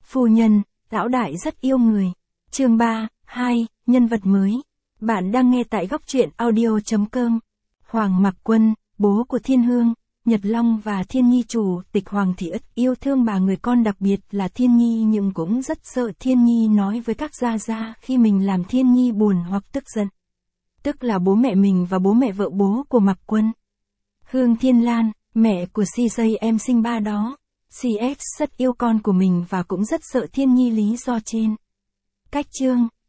Phu nhân, lão đại rất yêu người. Chương 3, 2, nhân vật mới. Bạn đang nghe tại góc truyện audio.com. Hoàng Mạc Quân, bố của Thiên Hương, Nhật Long và Thiên Nhi chủ tịch Hoàng Thị Ất yêu thương bà người con đặc biệt là Thiên Nhi nhưng cũng rất sợ Thiên Nhi nói với các gia gia khi mình làm Thiên Nhi buồn hoặc tức giận. Tức là bố mẹ mình và bố mẹ vợ bố của Mạc Quân. Hương Thiên Lan, mẹ của CJ em sinh ba đó. CX rất yêu con của mình và cũng rất sợ Thiên Nhi lý do trên. Cách chương